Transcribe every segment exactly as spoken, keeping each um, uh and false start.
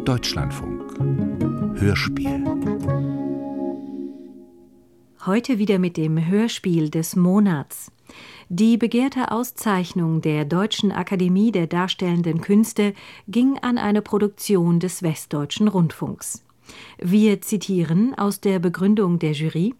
Deutschlandfunk Hörspiel. Heute wieder mit dem Hörspiel des Monats. Die begehrte Auszeichnung der Deutschen Akademie der Darstellenden Künste ging an eine Produktion des Westdeutschen Rundfunks. Wir zitieren aus der Begründung der Jury: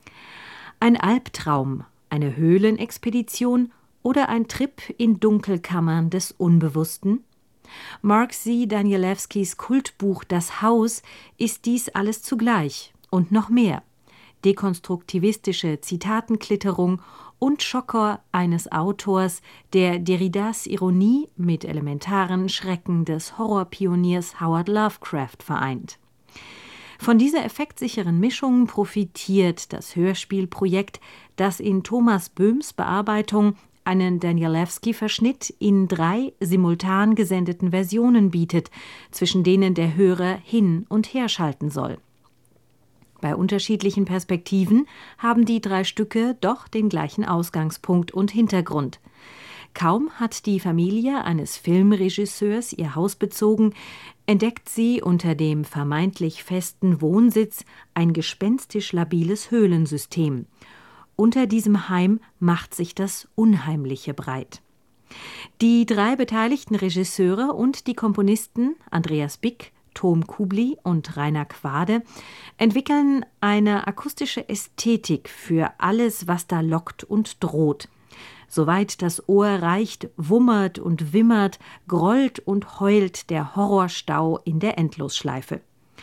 Ein Albtraum, eine Höhlenexpedition oder ein Trip in Dunkelkammern des Unbewussten? Mark C. Danielewskis Kultbuch Das Haus ist dies alles zugleich und noch mehr. Dekonstruktivistische Zitatenklitterung und Schocker eines Autors, der Derridas Ironie mit elementaren Schrecken des Horrorpioniers Howard Lovecraft vereint. Von dieser effektsicheren Mischung profitiert das Hörspielprojekt, das in Thomas Böhms Bearbeitung einen Danielewski-Verschnitt in drei simultan gesendeten Versionen bietet, zwischen denen der Hörer hin und her schalten soll. Bei unterschiedlichen Perspektiven haben die drei Stücke doch den gleichen Ausgangspunkt und Hintergrund. Kaum hat die Familie eines Filmregisseurs ihr Haus bezogen, entdeckt sie unter dem vermeintlich festen Wohnsitz ein gespenstisch labiles Höhlensystem. Unter diesem Heim macht sich das Unheimliche breit. Die drei beteiligten Regisseure und die Komponisten Andreas Bick, Tom Kubli und Rainer Quade entwickeln eine akustische Ästhetik für alles, was da lockt und droht. Soweit das Ohr reicht, wummert und wimmert, grollt und heult der Horrorstau in der Endlosschleife.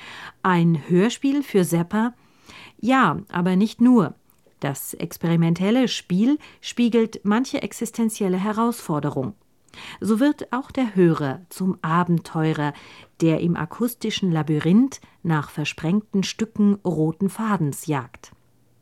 Ein Hörspiel für Sepper? Ja, aber nicht nur. Das experimentelle Spiel spiegelt manche existenzielle Herausforderung. So wird auch der Hörer zum Abenteurer, der im akustischen Labyrinth nach versprengten Stücken roten Fadens jagt.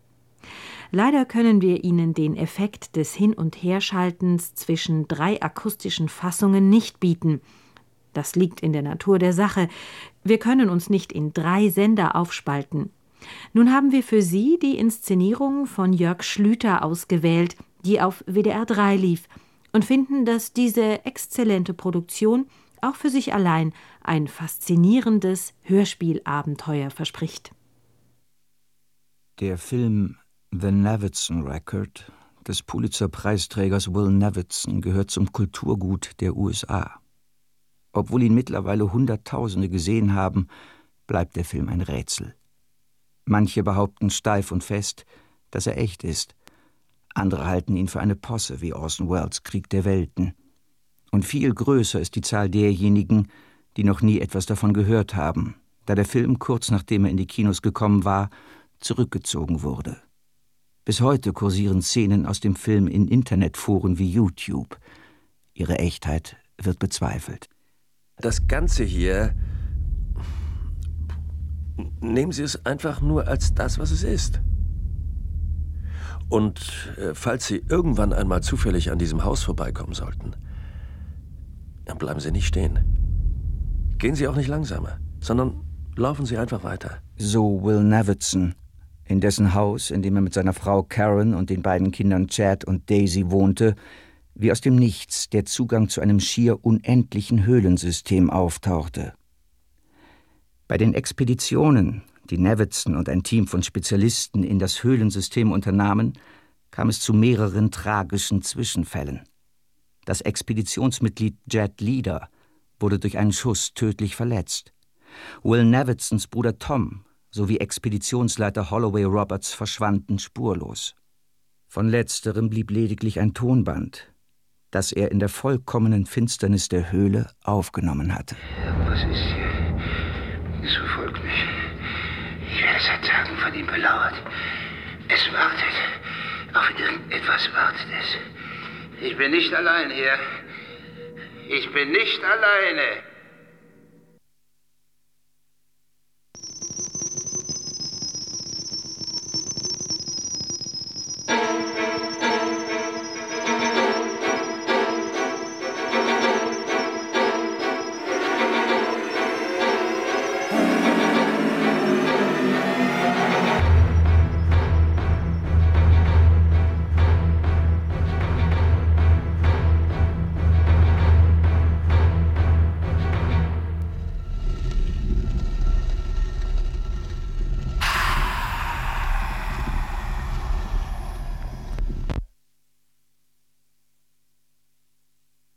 Leider können wir Ihnen den Effekt des Hin- und Herschaltens zwischen drei akustischen Fassungen nicht bieten. Das liegt in der Natur der Sache. Wir können uns nicht in drei Sender aufspalten. Nun haben wir für Sie die Inszenierung von Jörg Schlüter ausgewählt, die auf W D R drei lief, und finden, dass diese exzellente Produktion auch für sich allein ein faszinierendes Hörspielabenteuer verspricht. Der Film The Nevitzon Record des Pulitzer-Preisträgers Will Nevitzon gehört zum Kulturgut der U S A. Obwohl ihn mittlerweile Hunderttausende gesehen haben, bleibt der Film ein Rätsel. Manche behaupten steif und fest, dass er echt ist. Andere halten ihn für eine Posse wie Orson Welles' Krieg der Welten. Und viel größer ist die Zahl derjenigen, die noch nie etwas davon gehört haben, da der Film, kurz nachdem er in die Kinos gekommen war, zurückgezogen wurde. Bis heute kursieren Szenen aus dem Film in Internetforen wie YouTube. Ihre Echtheit wird bezweifelt. Das Ganze hier, nehmen Sie es einfach nur als das, was es ist. Und äh, falls Sie irgendwann einmal zufällig an diesem Haus vorbeikommen sollten, dann bleiben Sie nicht stehen. Gehen Sie auch nicht langsamer, sondern laufen Sie einfach weiter. So Will Nevitzon, in dessen Haus, in dem er mit seiner Frau Karen und den beiden Kindern Chad und Daisy wohnte, wie aus dem Nichts der Zugang zu einem schier unendlichen Höhlensystem auftauchte. Bei den Expeditionen, die Nevitzon und ein Team von Spezialisten in das Höhlensystem unternahmen, kam es zu mehreren tragischen Zwischenfällen. Das Expeditionsmitglied Jet Leader wurde durch einen Schuss tödlich verletzt. Will Nevitzons Bruder Tom sowie Expeditionsleiter Holloway Roberts verschwanden spurlos. Von letzterem blieb lediglich ein Tonband, das er in der vollkommenen Finsternis der Höhle aufgenommen hatte. Was ist hier? Es verfolgt mich. Ich werde seit Tagen von ihm belauert. Es wartet. Auf irgendetwas wartet es. Ich bin nicht allein hier. Ich bin nicht alleine.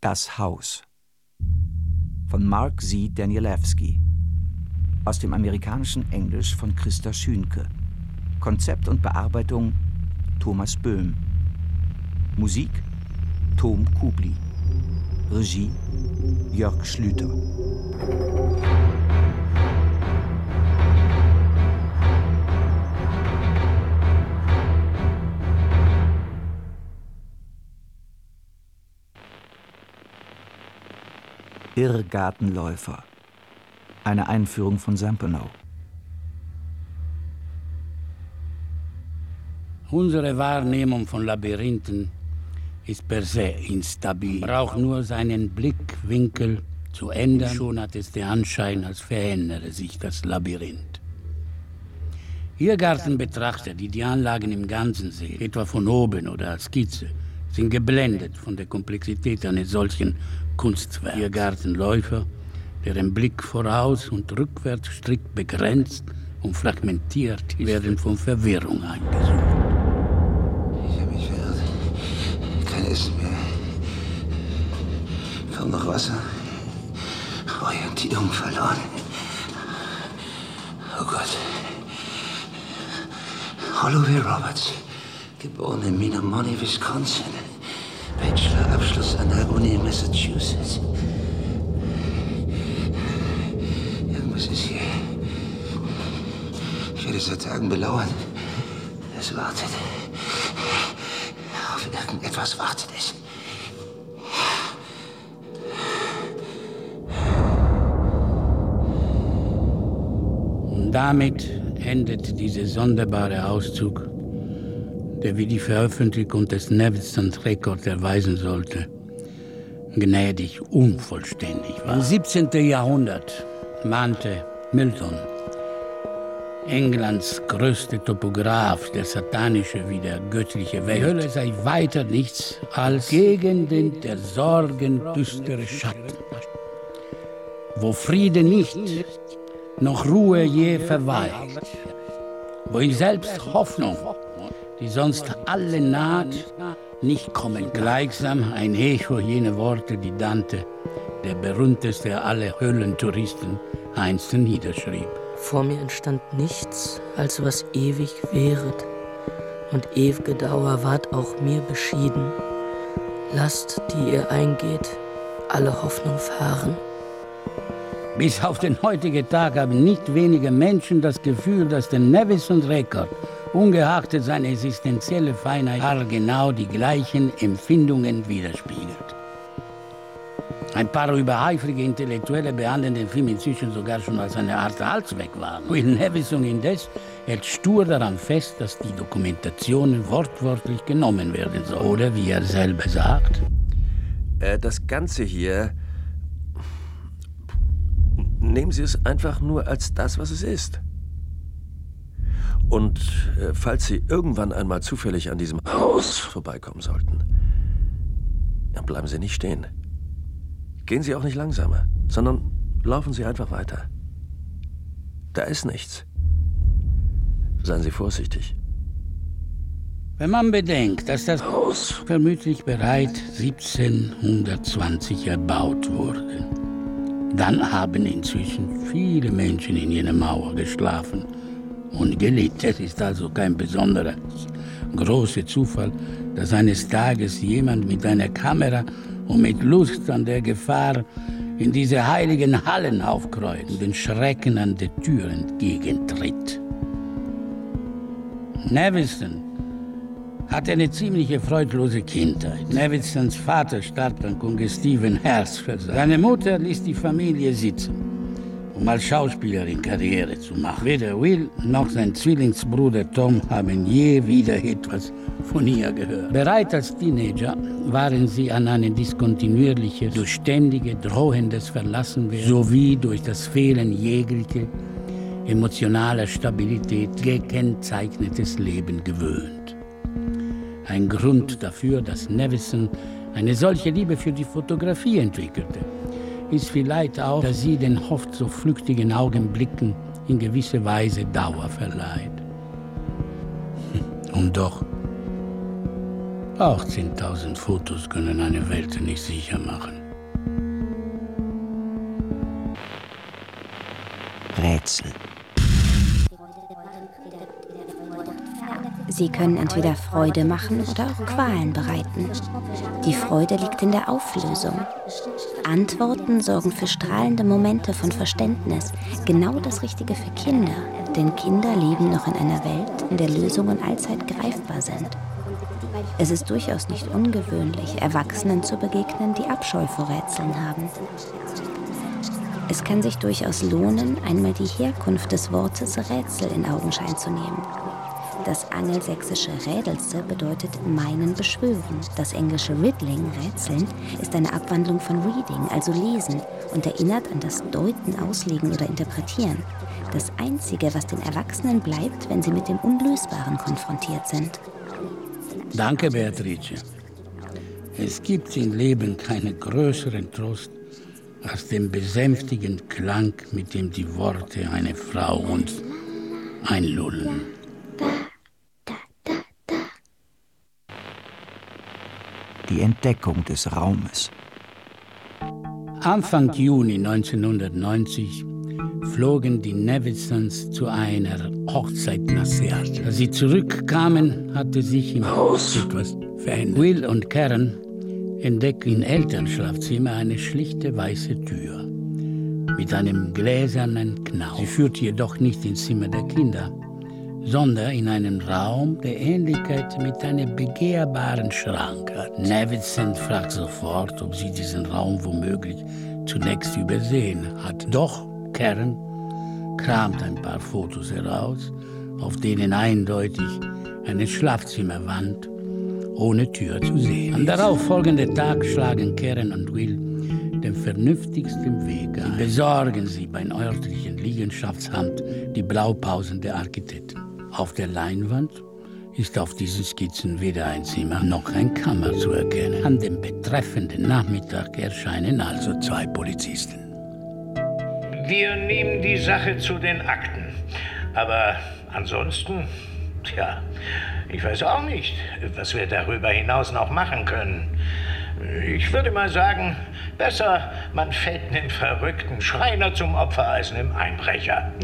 Das Haus von Mark Z. Danielewski. Aus dem amerikanischen Englisch von Christa Schünke. Konzept und Bearbeitung Thomas Böhm. Musik Tom Kubli. Regie Jörg Schlüter. Irrgartenläufer. Eine Einführung von Sampenau. Unsere Wahrnehmung von Labyrinthen ist per se instabil. Man braucht nur seinen Blickwinkel zu ändern, schon hat es den Anschein, als verändere sich das Labyrinth. Irrgartenbetrachter, die die Anlagen im Ganzen sehen, etwa von oben oder als Skizze, sind geblendet von der Komplexität eines solchen Kunstwerks. Irrgartenläufer, deren Blick voraus und rückwärts strikt begrenzt und fragmentiert ist, werden von Verwirrung heimgesucht. Ich habe mich verirrt. Kein Essen mehr. Kaum noch Wasser. Orientierung verloren. Oh Gott. Holloway Roberts, geboren in Menomonee, Wisconsin. Bachelorabschluss an der Uni in Massachusetts. Irgendwas ist hier. Ich werde seit Tagen belauert. Es wartet. Auf irgendetwas wartet es. Und damit endet dieser sonderbare Auszug, der wie die Veröffentlichung des Nevinson-Rekords erweisen sollte, gnädig unvollständig war. Im siebzehnten. Jahrhundert mahnte Milton, Englands größter Topograph, der satanische wie der göttliche Welt. Die Hölle sei weiter nichts als Gegenden der Sorgen düstere Schatten, wo Friede nicht, noch Ruhe je verweilt, wo ich selbst Hoffnung, die sonst alle naht, nicht kommen kann. Gleichsam ein Echo jener Worte, die Dante, der berühmteste aller Höhlentouristen, einst niederschrieb. Vor mir entstand nichts, als was ewig wäret, und ew'ge Dauer ward auch mir beschieden. Lasst, die ihr eingeht, alle Hoffnung fahren. Bis auf den heutigen Tag haben nicht wenige Menschen das Gefühl, dass der Nevinson-Rekord, ungeachtet seiner existenziellen Feinheit, genau die gleichen Empfindungen widerspiegelt. Ein paar übereifrige Intellektuelle behandeln den Film inzwischen sogar schon als eine Art Allzweckware. Will Nevinson indes hält stur daran fest, dass die Dokumentationen wortwörtlich genommen werden sollen. Oder wie er selber sagt. Äh, das Ganze hier, nehmen Sie es einfach nur als das, was es ist. Und äh, falls Sie irgendwann einmal zufällig an diesem Haus vorbeikommen sollten, dann bleiben Sie nicht stehen. Gehen Sie auch nicht langsamer, sondern laufen Sie einfach weiter. Da ist nichts. Seien Sie vorsichtig. Wenn man bedenkt, dass das Haus vermutlich bereits siebzehnhundertzwanzig erbaut wurde, dann haben inzwischen viele Menschen in jener Mauer geschlafen und gelitten. Es ist also kein besonderer großer Zufall, dass eines Tages jemand mit einer Kamera und mit Lust an der Gefahr in diese heiligen Hallen aufkreuzt und den Schrecken an der Tür entgegentritt. Nevinson hatte eine ziemliche freudlose Kindheit. Nevinsons Vater starb an kongestiven Herzversagen. Seine Mutter ließ die Familie sitzen, um als Schauspielerin Karriere zu machen. Weder Will noch sein Zwillingsbruder Tom haben je wieder etwas von ihr gehört. Bereits als Teenager waren sie an ein diskontinuierliches, durch ständige, drohendes Verlassenwerden sowie durch das Fehlen jeglicher emotionaler Stabilität gekennzeichnetes Leben gewöhnt. Ein Grund dafür, dass Nevinson eine solche Liebe für die Fotografie entwickelte, ist vielleicht auch, dass sie den oft so flüchtigen Augenblicken in gewisser Weise Dauer verleiht. Und doch, Auch zehntausend Fotos können eine Welt nicht sicher machen. Rätsel. Sie können entweder Freude machen oder auch Qualen bereiten. Die Freude liegt in der Auflösung. Antworten sorgen für strahlende Momente von Verständnis. Genau das Richtige für Kinder. Denn Kinder leben noch in einer Welt, in der Lösungen allzeit greifbar sind. Es ist durchaus nicht ungewöhnlich, Erwachsenen zu begegnen, die Abscheu vor Rätseln haben. Es kann sich durchaus lohnen, einmal die Herkunft des Wortes Rätsel in Augenschein zu nehmen. Das angelsächsische Rädelse bedeutet meinen, beschwören. Das englische Riddling, Rätseln, ist eine Abwandlung von Reading, also lesen, und erinnert an das Deuten, Auslegen oder Interpretieren. Das Einzige, was den Erwachsenen bleibt, wenn sie mit dem Unlösbaren konfrontiert sind. Danke, Beatrice. Es gibt im Leben keinen größeren Trost als den besänftigenden Klang, mit dem die Worte einer Frau uns einlullen. Die Entdeckung des Raumes. Anfang Juni neunzehnhundertneunzig flogen die Nevisons zu einer Hochzeit nach Seattle. Als sie zurückkamen, hatte sich im Haus etwas verändert. Will und Karen entdeckten im Elternschlafzimmer eine schlichte weiße Tür mit einem gläsernen Knauf. Sie führte jedoch nicht ins Zimmer der Kinder, sondern in einen Raum, der Ähnlichkeit mit einem begehrbaren Schrank hat. Nevison fragt sofort, ob sie diesen Raum womöglich zunächst übersehen hat. Doch Karen kramt ein paar Fotos heraus, auf denen eindeutig eine Schlafzimmerwand ohne Tür zu sehen. Am darauffolgenden Tag schlagen Karen und Will den vernünftigsten Weg ein. Besorgen sie beim örtlichen Liegenschaftsamt die Blaupausen der Architekten. Auf der Leinwand ist auf diesen Skizzen weder ein Zimmer noch ein Kammer zu erkennen. An dem betreffenden Nachmittag erscheinen also zwei Polizisten. Wir nehmen die Sache zu den Akten. Aber ansonsten, tja, ich weiß auch nicht, was wir darüber hinaus noch machen können. Ich würde mal sagen, besser, man fällt einem verrückten Schreiner zum Opfer als einem Einbrecher.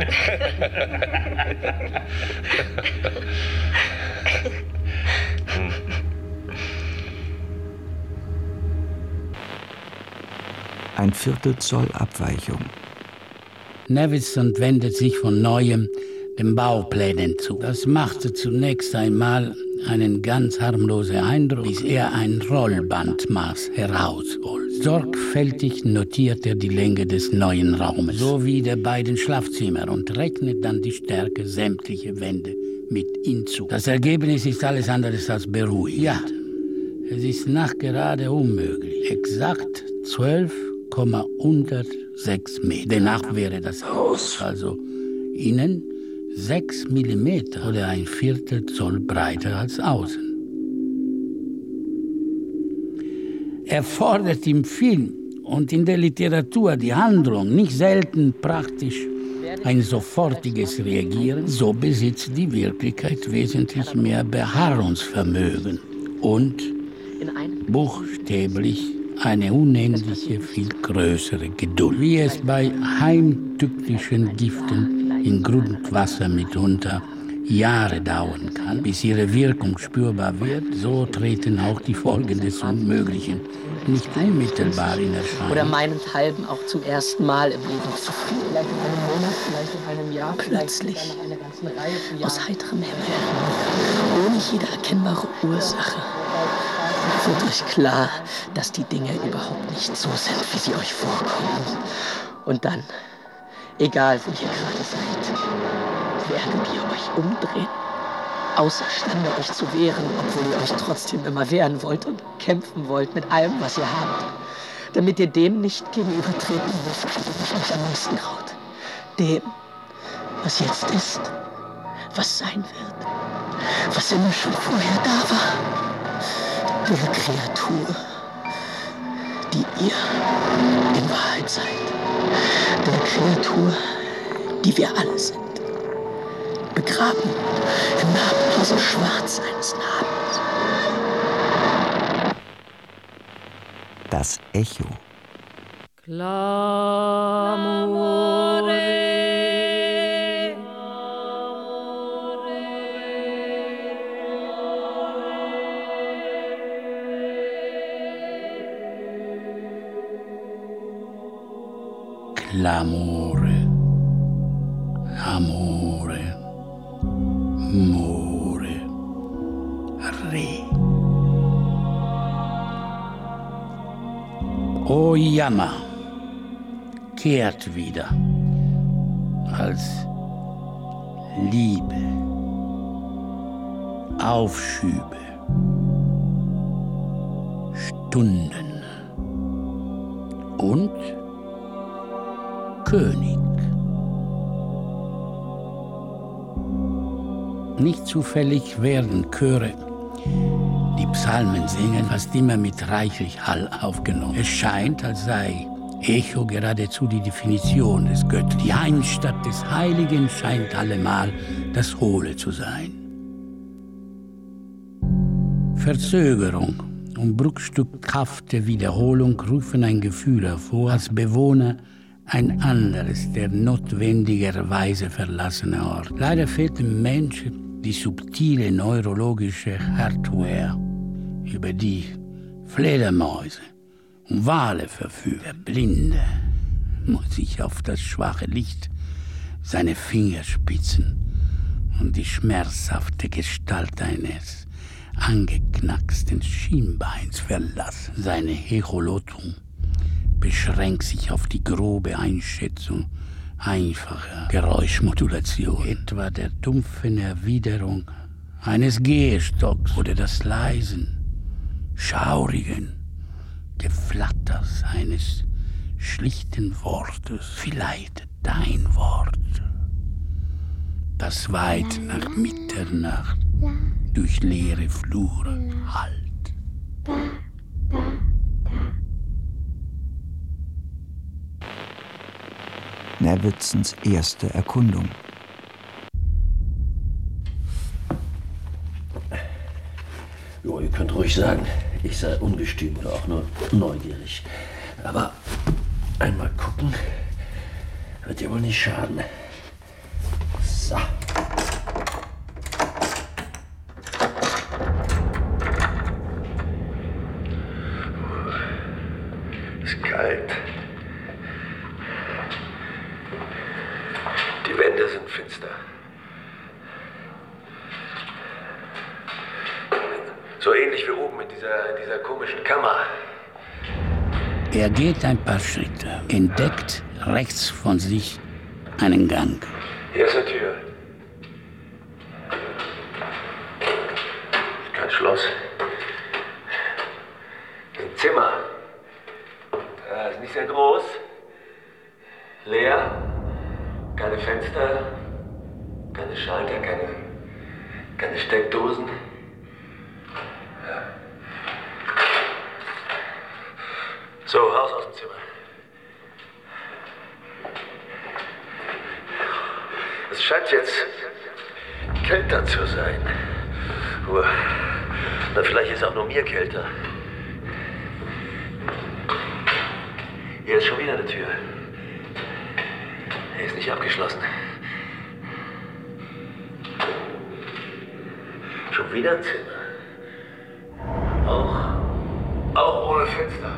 Ein Viertel Zoll Abweichung. Nevison wendet sich von Neuem den Bauplänen zu. Das machte zunächst einmal einen ganz harmlosen Eindruck, bis er ein Rollbandmaß herausholt. Sorgfältig notiert er die Länge des neuen Raumes sowie der beiden Schlafzimmer und rechnet dann die Stärke sämtlicher Wände mit hinzu. Das Ergebnis ist alles andere als beruhigend. Ja, es ist nachgerade unmöglich. Exakt zwölf Komma hundertsechs Meter. Demnach wäre das Haus also innen sechs Millimeter oder ein Viertel Zoll breiter als außen. Er fordert im Film und in der Literatur die Handlung nicht selten praktisch ein sofortiges Reagieren. So besitzt die Wirklichkeit wesentlich mehr Beharrungsvermögen und buchstäblich eine unendliche, viel größere Geduld. Wie es bei heimtückischen Giften in Grundwasser mitunter Jahre dauern kann, bis ihre Wirkung spürbar wird, so treten auch die Folgen des Unmöglichen nicht unmittelbar in Erscheinung. Oder meinethalben auch zum ersten Mal im Leben zu früh. Vielleicht in einem Monat, vielleicht in einem Jahr. Plötzlich, aus heiterem Himmel, ohne jede erkennbare Ursache, wird euch klar, dass die Dinge überhaupt nicht so sind, wie sie euch vorkommen. Und dann, egal wo ihr gerade seid, werdet ihr euch umdrehen, außerstande euch zu wehren, obwohl ihr euch trotzdem immer wehren wollt und kämpfen wollt mit allem, was ihr habt, damit ihr dem nicht gegenübertreten müsst, was euch am meisten graut. Dem, was jetzt ist, was sein wird, was immer schon vorher da war. Der Kreatur, die ihr in Wahrheit seid. Der Kreatur, die wir alle sind. Begraben im namenlosen Schwarz eines Namens. das Echo. Clamore. L'amore, amore, more, re. O Jammer kehrt wieder als Liebe, Aufschübe, Stunden und König. Nicht zufällig werden Chöre, die Psalmen singen, fast immer mit reichlich Hall aufgenommen. Es scheint, als sei Echo geradezu die Definition des Göttlichen. Die Heimstatt des Heiligen scheint allemal das Hohle zu sein. Verzögerung und bruchstückhafte Wiederholung rufen ein Gefühl hervor, als Bewohner ein anderes, der notwendigerweise verlassene Ort. Leider fehlt dem Menschen die subtile neurologische Hardware, über die Fledermäuse und Wale verfügen. Der Blinde muss sich auf das schwache Licht seine Fingerspitzen und die schmerzhafte Gestalt eines angeknacksten Schienbeins verlassen. Seine Echolotung beschränkt sich auf die grobe Einschätzung einfacher Geräuschmodulation, etwa der dumpfen Erwiderung eines Gehstocks oder das leisen, schaurigen Geflatters eines schlichten Wortes, vielleicht dein Wort, das weit nach Mitternacht durch leere Flure hallt. Nevidsons erste Erkundung. Jo, ihr könnt ruhig sagen, ich sei ungestüm oder auch nur neugierig. Aber einmal gucken wird ja wohl nicht schaden. So. Ist kalt. Die Wände sind finster. So ähnlich wie oben in dieser, in dieser komischen Kammer. Er geht ein paar Schritte, entdeckt rechts von sich einen Gang. Hier ist eine Tür. Kein Schloss. Ein Zimmer. Das ist nicht sehr groß. Leer. Keine Fenster. Keine Schalter, keine, keine Steckdosen. So, raus aus dem Zimmer. Es scheint jetzt kälter zu sein. Nur, na, vielleicht ist auch nur mir kälter. Hier ist schon wieder eine Tür. Er ist nicht abgeschlossen. Schon wieder ein Zimmer. Auch, auch ohne Fenster.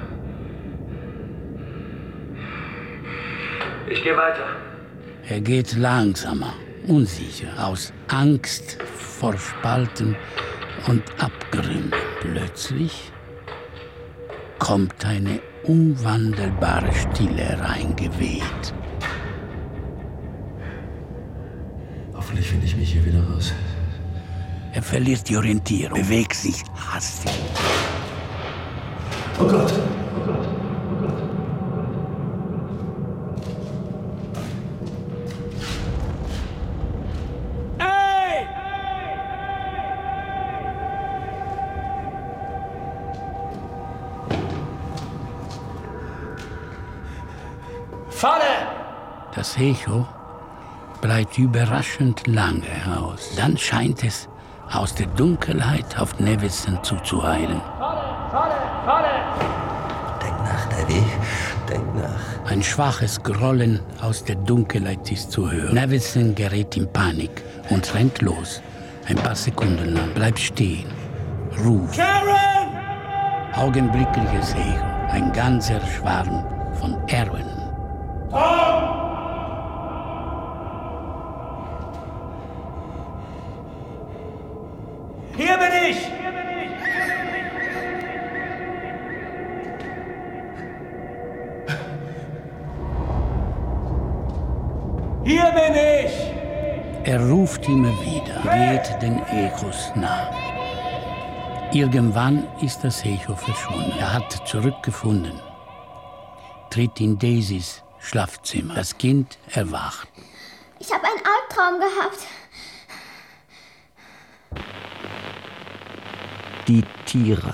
Ich gehe weiter. Er geht langsamer, unsicher, aus Angst vor Spalten und Abgründen. Plötzlich kommt eine unwandelbare Stille reingeweht. Hoffentlich finde ich mich hier wieder raus. Er verliert die Orientierung, bewegt sich hastig. Oh Gott! Oh Gott! Das Echo bleibt überraschend lange aus. Dann scheint es aus der Dunkelheit auf Nevidson zuzueilen. Der Hey, denk nach. Ein schwaches Grollen aus der Dunkelheit ist zu hören. Nevinson gerät in Panik und rennt los. Ein paar Sekunden lang bleibt stehen. Ruft. Karen! Augenblickliches Echo. Ein ganzer Schwarm von Erwin. Tom! Hier bin ich! Hier bin ich! Er ruft immer wieder, geht den Echos nach. Irgendwann ist das Echo verschwunden. Er hat zurückgefunden, tritt in Daisys Schlafzimmer. Das Kind erwacht. Ich habe einen Albtraum gehabt. Die Tiere.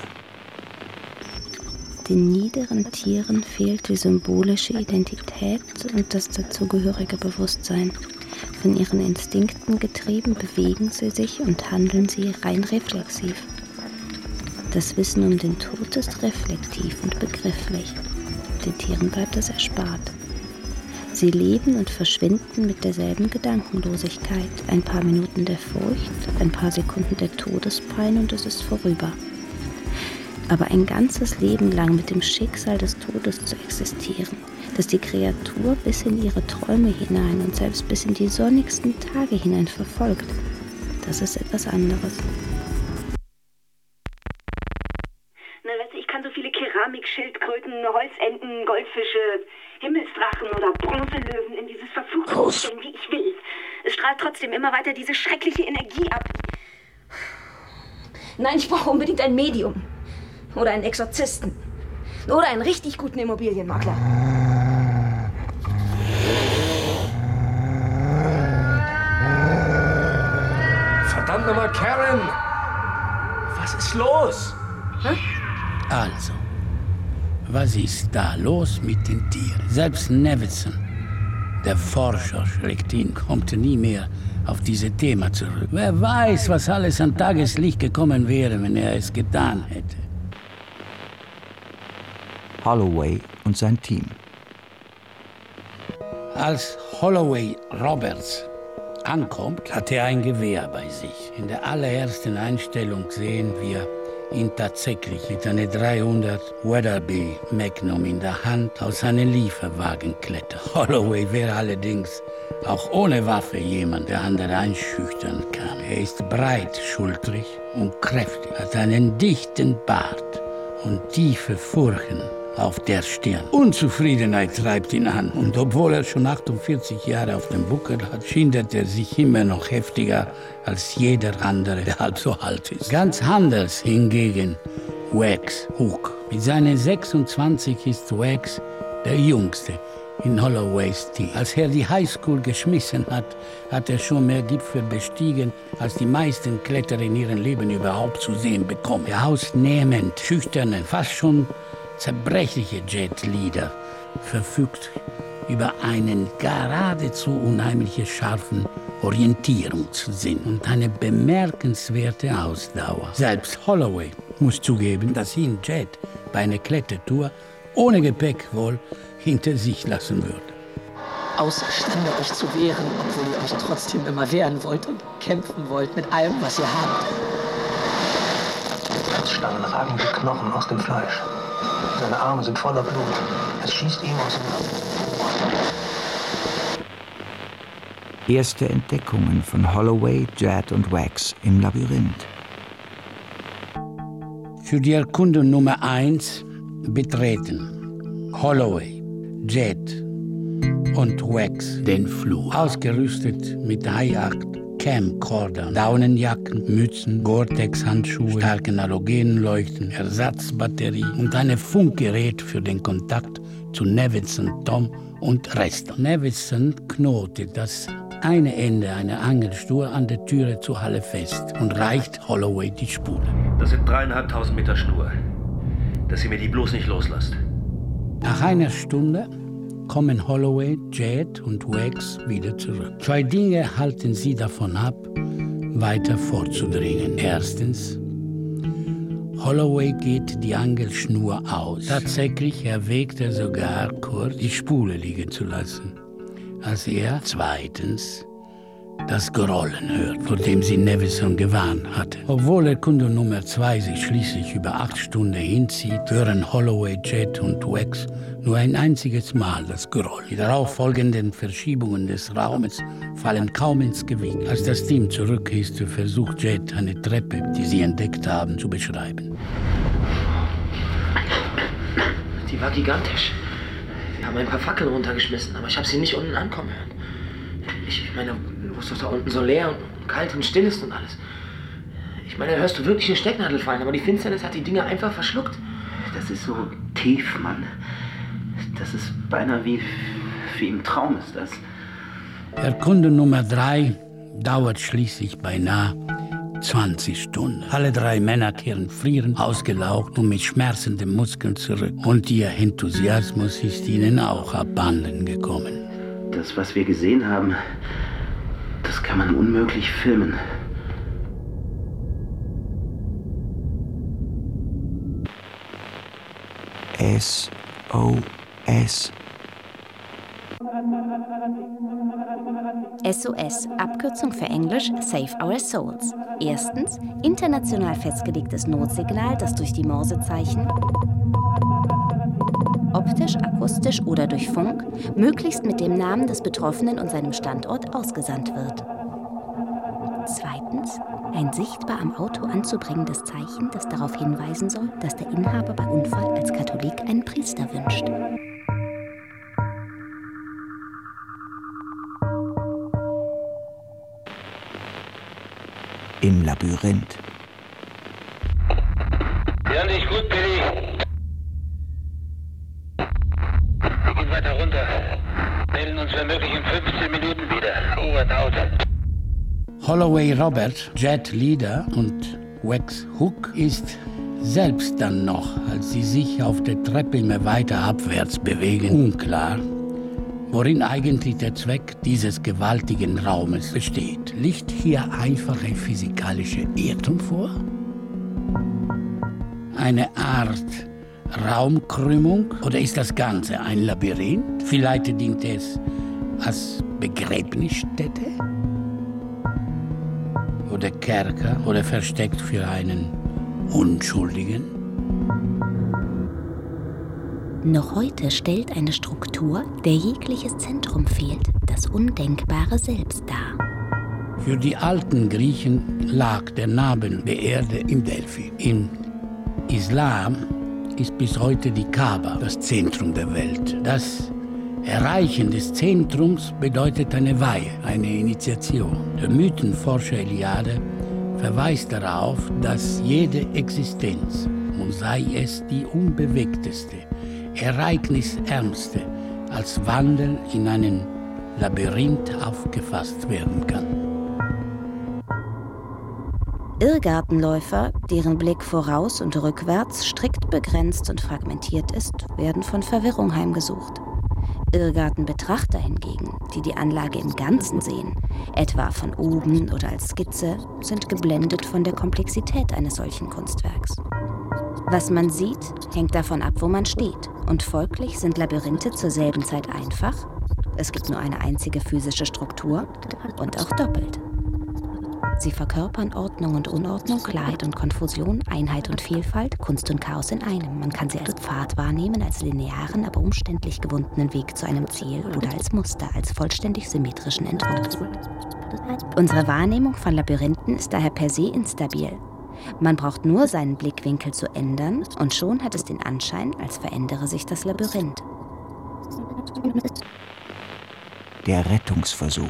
Den niederen Tieren fehlt die symbolische Identität und das dazugehörige Bewusstsein. Von ihren Instinkten getrieben bewegen sie sich und handeln sie rein reflexiv. Das Wissen um den Tod ist reflektiv und begrifflich. Den Tieren bleibt es erspart. Sie leben und verschwinden mit derselben Gedankenlosigkeit. Ein paar Minuten der Furcht, ein paar Sekunden der Todespein und es ist vorüber. Aber ein ganzes Leben lang mit dem Schicksal des Todes zu existieren, das die Kreatur bis in ihre Träume hinein und selbst bis in die sonnigsten Tage hinein verfolgt, das ist etwas anderes. Na, weißt du, ich kann so viele Keramikschildkröten, Holzenten, Goldfische, Himmelsdrachen oder Bronzelöwen in dieses verfluchte Haus stellen, wie ich will. Es strahlt trotzdem immer weiter diese schreckliche Energie ab. Nein, ich brauche unbedingt ein Medium. Oder einen Exorzisten. Oder einen richtig guten Immobilienmakler. Verdammt nochmal, Karen! Was ist los? Hm? Also, was ist da los mit den Tieren? Selbst Nevinson, der Forscher schlechthin, kommt nie mehr auf dieses Thema zurück. Wer weiß, was alles an Tageslicht gekommen wäre, wenn er es getan hätte. Holloway und sein Team. Als Holloway Roberts ankommt, hat er ein Gewehr bei sich. In der allerersten Einstellung sehen wir ihn tatsächlich mit einer dreihundert Weatherby Magnum in der Hand aus einem Lieferwagen klettern. Holloway wäre allerdings auch ohne Waffe jemand, der andere einschüchtern kann. Er ist breitschultrig und kräftig, hat einen dichten Bart und tiefe Furchen auf der Stirn. Unzufriedenheit treibt ihn an. Und obwohl er schon achtundvierzig Jahre auf dem Buckel hat, schindert er sich immer noch heftiger als jeder andere, der halb so alt ist. Ganz anders hingegen Wax Hook. Mit seinen sechsundzwanzig ist Wax der Jüngste in Holloways Team. Als er die Highschool geschmissen hat, hat er schon mehr Gipfel bestiegen, als die meisten Kletterer in ihrem Leben überhaupt zu sehen bekommen. Der ausnehmend schüchterne, fast schon zerbrechliche Jet-Leader verfügt über einen geradezu unheimlich scharfen Orientierungssinn und eine bemerkenswerte Ausdauer. Selbst Holloway muss zugeben, dass ihn Jet bei einer Klettertour ohne Gepäck wohl hinter sich lassen würde. Außerstande, euch zu wehren, obwohl ihr euch trotzdem immer wehren wollt und kämpfen wollt mit allem, was ihr habt. Stangen ragen wie Knochen aus dem Fleisch. Seine Arme sind voller Blut. Es schießt ihm aus dem Kopf. Erste Entdeckungen von Holloway, Jet und Wax im Labyrinth. Für die Erkundung Nummer eins betreten Holloway, Jet und Wax den Flur. Ausgerüstet mit High-Act, Camcorder, Daunenjacken, Mützen, Gore-Tex-Handschuhe, starken Halogenleuchten, Ersatzbatterie und ein Funkgerät für den Kontakt zu Nevinson, Tom und Resta. Nevinson knotet das eine Ende einer Angelschnur an der Türe zur Halle fest und reicht Holloway die Spule. Das sind dreieinhalbtausend Meter Schnur. Dass ihr mir die bloß nicht loslasst. Nach einer Stunde kommen Holloway, Jet und Wax wieder zurück. Zwei Dinge halten sie davon ab, weiter vorzudringen. Erstens, Holloway geht die Angelschnur aus. Tatsächlich erwägt er sogar, Kurt die Spule liegen zu lassen, als er zweitens das Grollen hört, vor dem sie Nevison gewarnt hatte. Obwohl Erkundung Nummer zwei sich schließlich über acht Stunden hinzieht, hören Holloway, Jet und Wex nur ein einziges Mal das Grollen. Die darauffolgenden Verschiebungen des Raumes fallen kaum ins Gewicht. Als das Team zurück ist, versucht Jet eine Treppe, die sie entdeckt haben, zu beschreiben. Die war gigantisch. Wir haben ein paar Fackeln runtergeschmissen, aber ich habe sie nicht unten ankommen hören. Ich meine, wo es doch da unten so leer und kalt und still ist und alles. Ich meine, da hörst du wirklich eine Stecknadel fallen, aber die Finsternis hat die Dinge einfach verschluckt. Das ist so tief, Mann. Das ist beinahe wie, wie im Traum ist das. Erkundung Nummer drei dauert schließlich beinahe zwanzig Stunden. Alle drei Männer kehren frierend, ausgelaugt und mit schmerzenden Muskeln zurück. Und ihr Enthusiasmus ist ihnen auch abhanden gekommen. Das, was wir gesehen haben, das kann man unmöglich filmen. S O S. S O S, Abkürzung für Englisch Save Our Souls. Erstens, international festgelegtes Notsignal, das durch die Morsezeichen optisch, akustisch oder durch Funk, möglichst mit dem Namen des Betroffenen und seinem Standort ausgesandt wird. Zweitens, ein sichtbar am Auto anzubringendes Zeichen, das darauf hinweisen soll, dass der Inhaber bei Unfall als Katholik einen Priester wünscht. Im Labyrinth. Hören dich gut, Billy. Wir gehen weiter runter. Melden uns wenn möglich in fünfzehn Minuten wieder. Over and out. Holloway Robert, Jet Leader und Wex Hook ist selbst dann noch, als sie sich auf der Treppe immer weiter abwärts bewegen, unklar, worin eigentlich der Zweck dieses gewaltigen Raumes besteht. Liegt hier einfach ein physikalischer Irrtum vor? Eine Art Raumkrümmung? Oder ist das Ganze ein Labyrinth? Vielleicht dient es als Begräbnisstätte? Oder Kerker? Oder versteckt für einen Unschuldigen? Noch heute stellt eine Struktur, der jegliches Zentrum fehlt, das Undenkbare selbst dar. Für die alten Griechen lag der Nabel der Erde im Delphi. Im Islam ist bis heute die Kaaba das Zentrum der Welt. Das Erreichen des Zentrums bedeutet eine Weihe, eine Initiation. Der Mythenforscher Eliade verweist darauf, dass jede Existenz, und sei es die unbewegteste, ereignisärmste, als Wandel in einen Labyrinth aufgefasst werden kann. Irrgartenläufer, deren Blick voraus und rückwärts strikt begrenzt und fragmentiert ist, werden von Verwirrung heimgesucht. Irrgartenbetrachter hingegen, die die Anlage im Ganzen sehen, etwa von oben oder als Skizze, sind geblendet von der Komplexität eines solchen Kunstwerks. Was man sieht, hängt davon ab, wo man steht. Und folglich sind Labyrinthe zur selben Zeit einfach, es gibt nur eine einzige physische Struktur und auch doppelt. Sie verkörpern Ordnung und Unordnung, Klarheit und Konfusion, Einheit und Vielfalt, Kunst und Chaos in einem. Man kann sie als Pfad wahrnehmen, als linearen, aber umständlich gewundenen Weg zu einem Ziel oder als Muster, als vollständig symmetrischen Entwurf. Unsere Wahrnehmung von Labyrinthen ist daher per se instabil. Man braucht nur seinen Blickwinkel zu ändern und schon hat es den Anschein, als verändere sich das Labyrinth. Der Rettungsversuch.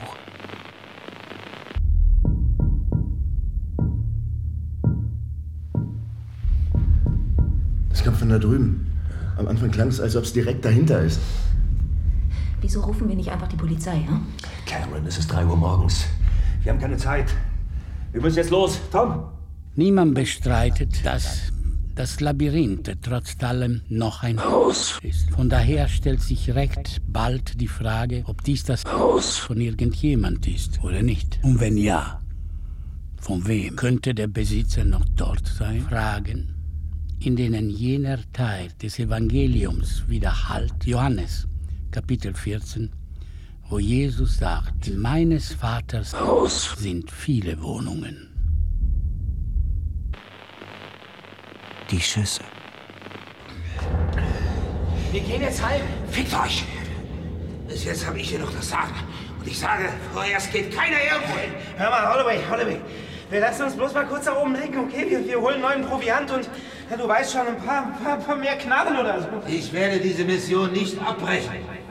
Das kommt von da drüben. Am Anfang klang es, als ob es direkt dahinter ist. Wieso rufen wir nicht einfach die Polizei, hm? Cameron, es ist drei Uhr morgens. Wir haben keine Zeit. Wir müssen jetzt los. Tom! Niemand bestreitet, dass das Labyrinth trotz allem noch ein Haus ist. Von daher stellt sich recht bald die Frage, ob dies das Haus von irgendjemand ist oder nicht. Und wenn ja, von wem? Könnte der Besitzer noch dort sein? Fragen, in denen jener Teil des Evangeliums widerhallt, Johannes, Kapitel vierzehn, wo Jesus sagt, in meines Vaters Haus sind viele Wohnungen. Die Schüsse. Wir gehen jetzt heim. Fickt euch! Bis jetzt habe ich hier noch das Sagen. Und ich sage, vorerst geht keiner irgendwo hin. Hör mal, Holloway, Holloway. Wir lassen uns bloß mal kurz da oben liegen, okay? Wir, wir holen neuen Proviant und, ja, du weißt schon, ein paar, ein paar, ein paar mehr Knarren oder so. Ich werde diese Mission nicht abbrechen.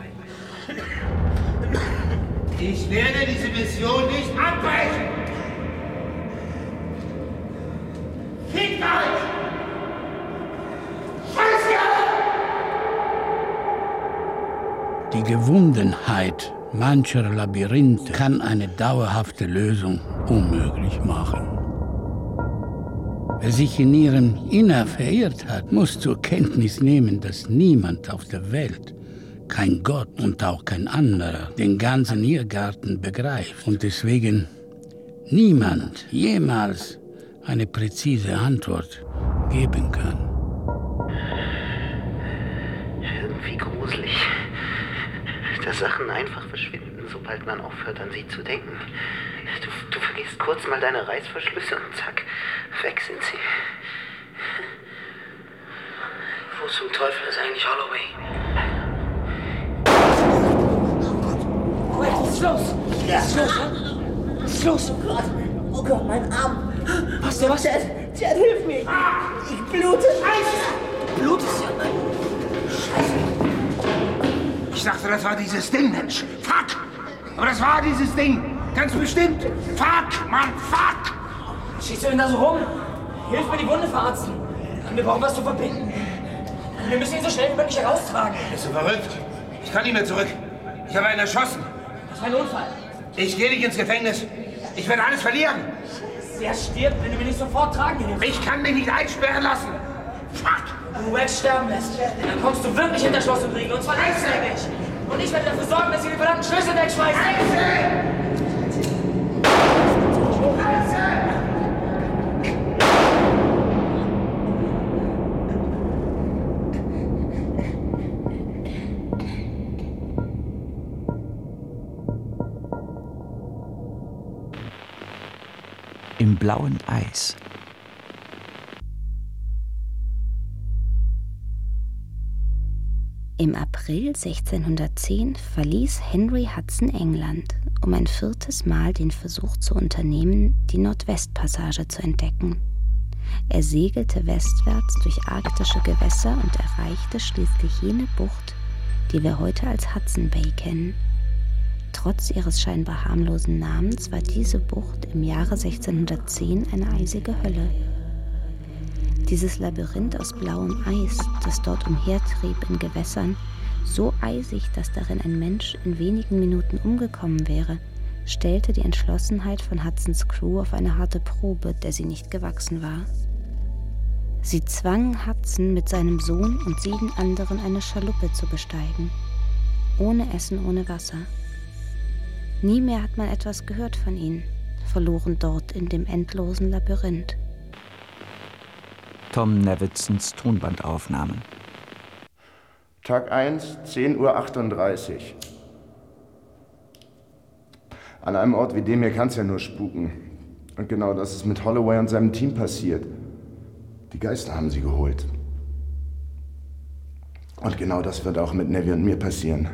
Ich werde diese Mission nicht abbrechen! Fickt euch! Die Gewundenheit mancher Labyrinthe kann eine dauerhafte Lösung unmöglich machen. Wer sich in ihrem Innern verirrt hat, muss zur Kenntnis nehmen, dass niemand auf der Welt, kein Gott und auch kein anderer, den ganzen Irrgarten begreift und deswegen niemand jemals eine präzise Antwort geben kann. Irgendwie gruselig, dass Sachen einfach verschwinden, sobald man aufhört, an sie zu denken. Du, du vergisst kurz mal deine Reißverschlüsse und zack, weg sind sie. Wo zum Teufel ist eigentlich Holloway? Was ist los? Was ist los? Was ist los? Oh Gott, oh Gott, mein Arm. Was, der, was, der, der, hilf mir. Ich blute. Scheiße. Blutest ja, Mann. Scheiße. Ich dachte, das war dieses Ding, Mensch. Fuck. Aber das war dieses Ding. Ganz bestimmt. Fuck, Mann, fuck. Schießt du denn da so rum? Hilf mir, die Wunde verarzten. Wir brauchen was zu verbinden. Wir müssen ihn so schnell wie möglich heraustragen. Bist du verrückt? Ich kann nicht mehr zurück. Ich habe einen erschossen. Das war ein Unfall. Ich gehe nicht ins Gefängnis. Ich werde alles verlieren. Der stirbt, wenn du mich nicht sofort tragen hilfst. Ich kann mich nicht einsperren lassen. Fuck. Wenn du Rex sterben lässt, dann kommst du wirklich hinter Schloss und Riegel. Und zwar rechtslänglich. Und ich werde dafür sorgen, dass sie den verdammten Schlüssel wegschmeißen. Im blauen Eis. Im April sechzehnhundertzehn verließ Henry Hudson England, um ein viertes Mal den Versuch zu unternehmen, die Nordwestpassage zu entdecken. Er segelte westwärts durch arktische Gewässer und erreichte schließlich jene Bucht, die wir heute als Hudson Bay kennen. Trotz ihres scheinbar harmlosen Namens war diese Bucht im Jahre sechzehnhundertzehn eine eisige Hölle. Dieses Labyrinth aus blauem Eis, das dort umhertrieb in Gewässern, so eisig, dass darin ein Mensch in wenigen Minuten umgekommen wäre, stellte die Entschlossenheit von Hudsons Crew auf eine harte Probe, der sie nicht gewachsen war. Sie zwangen Hudson mit seinem Sohn und sieben anderen eine Schaluppe zu besteigen. Ohne Essen, ohne Wasser. Nie mehr hat man etwas gehört von ihnen, verloren dort in dem endlosen Labyrinth. Tom Nevidsons Tonbandaufnahmen. Tag eins, zehn Uhr achtunddreißig. An einem Ort wie dem hier kann es ja nur spuken. Und genau das ist mit Holloway und seinem Team passiert. Die Geister haben sie geholt. Und genau das wird auch mit Nevi und mir passieren.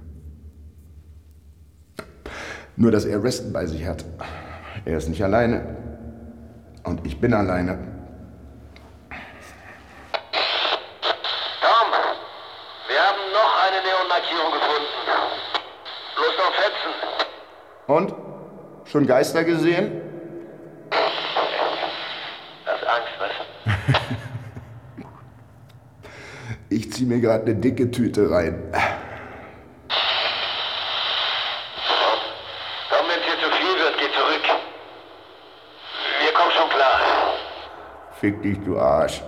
Nur, dass er Reston bei sich hat. Er ist nicht alleine. Und ich bin alleine. Tom, wir haben noch eine Neonmarkierung gefunden. Lust auf Fetzen? Und? Schon Geister gesehen? Hast Angst, was? Ich zieh mir gerade eine dicke Tüte rein. Fick dich, du Arsch.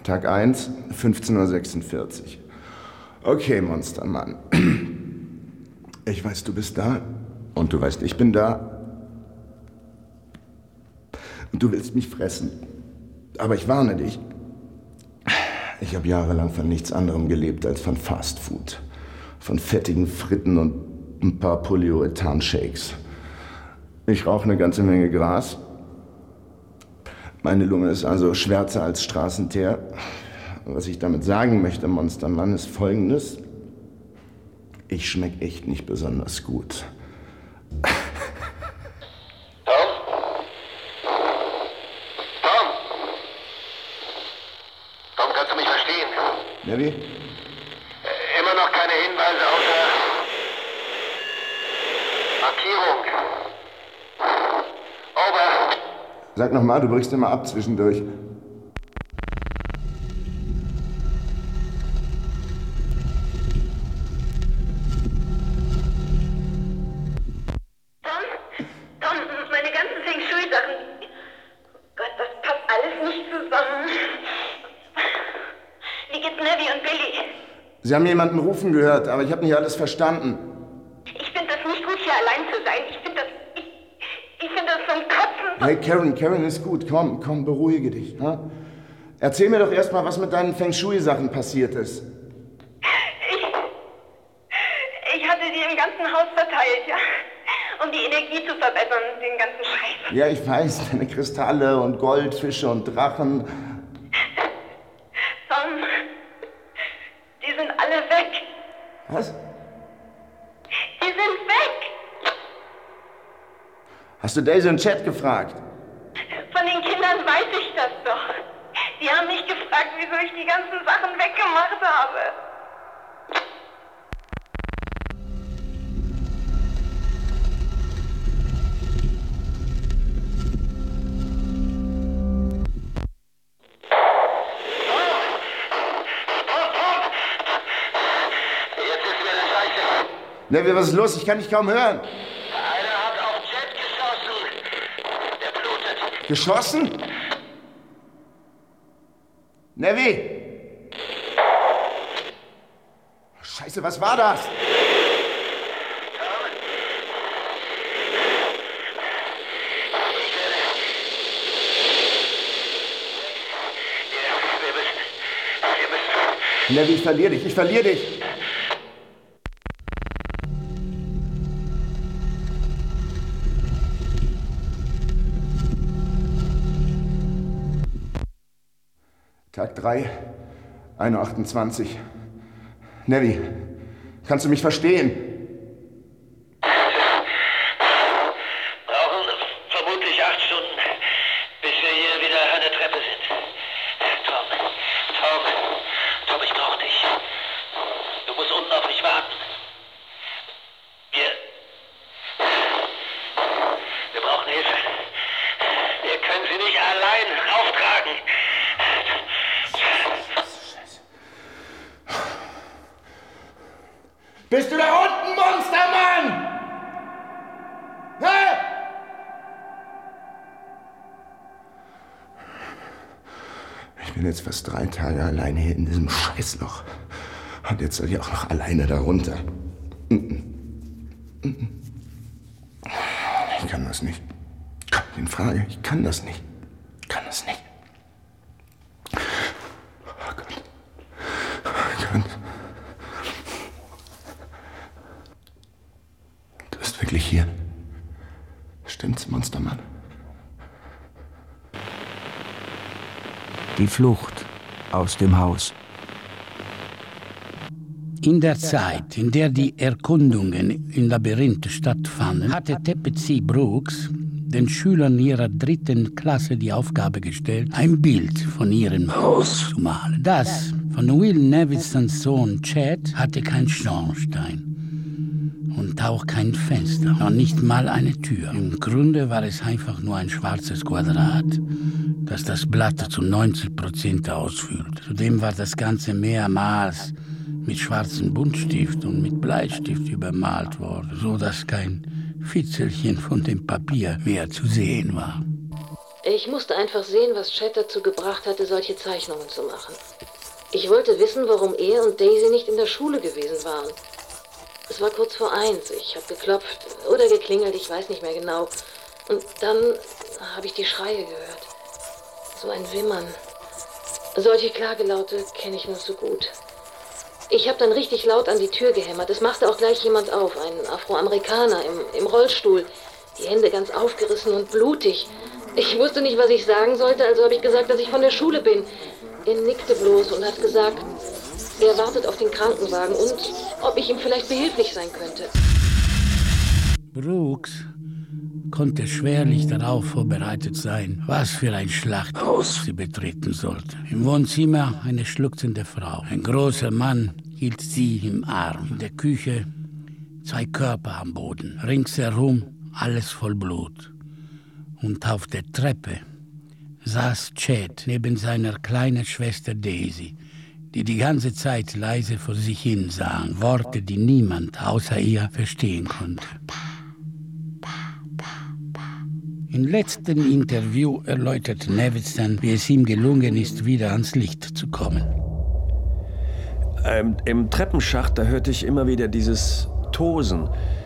Tag eins, fünfzehn Uhr sechsundvierzig. Okay, Monstermann. Ich weiß, du bist da. Und du weißt, ich bin da. Und du willst mich fressen. Aber ich warne dich. Ich habe jahrelang von nichts anderem gelebt als von Fast Food. Von fettigen Fritten und ein paar Polyurethan-Shakes. Ich rauche eine ganze Menge Gras. Meine Lunge ist also schwärzer als Straßenteer. Was ich damit sagen möchte, Monstermann, ist Folgendes. Ich schmeck echt nicht besonders gut. Tom? Tom? Tom, kannst du mich verstehen? Ja, wie? Immer noch keine Hinweise außer Markierung. Over. Sag noch mal, du brichst immer ab zwischendurch. Sie haben jemanden rufen gehört, aber ich habe nicht alles verstanden. Ich finde das nicht gut, hier allein zu sein. Ich finde das... Ich, ich finde das zum Kotzen. Hey, Karen, Karen ist gut. Komm, komm, beruhige dich. Ha? Erzähl mir doch erst mal, was mit deinen Feng Shui-Sachen passiert ist. Ich... Ich hatte die im ganzen Haus verteilt, ja. Um die Energie zu verbessern, den ganzen Scheiß. Ja, ich weiß, deine Kristalle und Goldfische und Drachen... Tom... Die sind alle weg. Was? Die sind weg. Hast du Daisy und Chad gefragt? Von den Kindern weiß ich das doch. Die haben mich gefragt, wieso ich die ganzen Sachen weggemacht habe. Levi, was ist los? Ich kann dich kaum hören. Einer hat auf Jet geschossen. Der blutet. Geschossen? Nevi! Scheiße, was war das? Nevi, ich verliere dich, ich verliere dich. Tag drei, ein Uhr achtundzwanzig. Nevi, kannst du mich verstehen? Brauchen vermutlich acht Stunden, bis wir hier wieder an der Treppe sind. Tom, Tom, Tom, ich brauch dich. Du musst unten auf mich warten. Wir... Wir brauchen Hilfe. Wir können sie nicht allein auftragen. Bist du da unten, Monstermann? Hä? Ich bin jetzt fast drei Tage alleine hier in diesem Scheißloch. Und jetzt soll ich auch noch alleine da runter. Ich kann das nicht. Kommt in Frage. Ich kann das nicht. Ich kann das nicht. Oh Gott. Oh Gott. Du bist wirklich hier. Stimmt's, Monstermann? Die Flucht aus dem Haus. In der Zeit, in der die Erkundungen im Labyrinth stattfanden, hatte Tepezi Brooks den Schülern ihrer dritten Klasse die Aufgabe gestellt, ein Bild von ihrem Haus zu malen. Das von Will Nevisons Sohn Chad hatte keinen Schornstein und auch kein Fenster, noch nicht mal eine Tür. Im Grunde war es einfach nur ein schwarzes Quadrat, das das Blatt zu neunzig Prozent ausfüllt. Zudem war das Ganze mehrmals mit schwarzem Buntstift und mit Bleistift übermalt worden, so dass kein Fitzelchen von dem Papier mehr zu sehen war. Ich musste einfach sehen, was Chet dazu gebracht hatte, solche Zeichnungen zu machen. Ich wollte wissen, warum er und Daisy nicht in der Schule gewesen waren. Es war kurz vor eins. Ich habe geklopft oder geklingelt, ich weiß nicht mehr genau. Und dann habe ich die Schreie gehört. So ein Wimmern. Solche Klagelaute kenne ich nur zu gut. Ich habe dann richtig laut an die Tür gehämmert. Es machte auch gleich jemand auf, ein Afroamerikaner im, im Rollstuhl. Die Hände ganz aufgerissen und blutig. Ich wusste nicht, was ich sagen sollte, also habe ich gesagt, dass ich von der Schule bin. Er nickte bloß und hat gesagt, er wartet auf den Krankenwagen und ob ich ihm vielleicht behilflich sein könnte. Brooks konnte schwerlich darauf vorbereitet sein, was für ein Schlachthaus sie betreten sollte. Im Wohnzimmer eine schluchzende Frau. Ein großer Mann hielt sie im Arm. In der Küche zwei Körper am Boden. Ringsherum alles voll Blut. Und auf der Treppe saß Chet neben seiner kleinen Schwester Daisy, die die ganze Zeit leise vor sich hin sang, Worte, die niemand außer ihr verstehen konnte. Im letzten Interview erläuterte Nevitt, wie es ihm gelungen ist, wieder ans Licht zu kommen. Ähm, Im Treppenschacht, da hörte ich immer wieder dieses Tosen,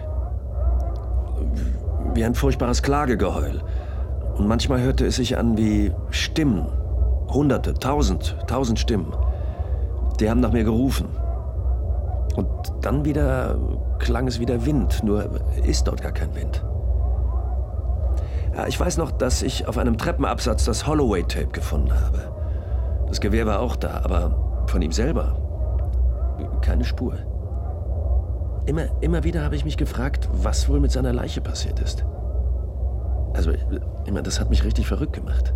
wie ein furchtbares Klagegeheul. Und manchmal hörte es sich an wie Stimmen, Hunderte, Tausend, Tausend Stimmen. Die haben nach mir gerufen. Und dann wieder klang es wieder Wind, nur ist dort gar kein Wind. Ja, ich weiß noch, dass ich auf einem Treppenabsatz das Holloway-Tape gefunden habe. Das Gewehr war auch da, aber von ihm selber keine Spur. Immer, immer wieder habe ich mich gefragt, was wohl mit seiner Leiche passiert ist. Also, immer, das hat mich richtig verrückt gemacht.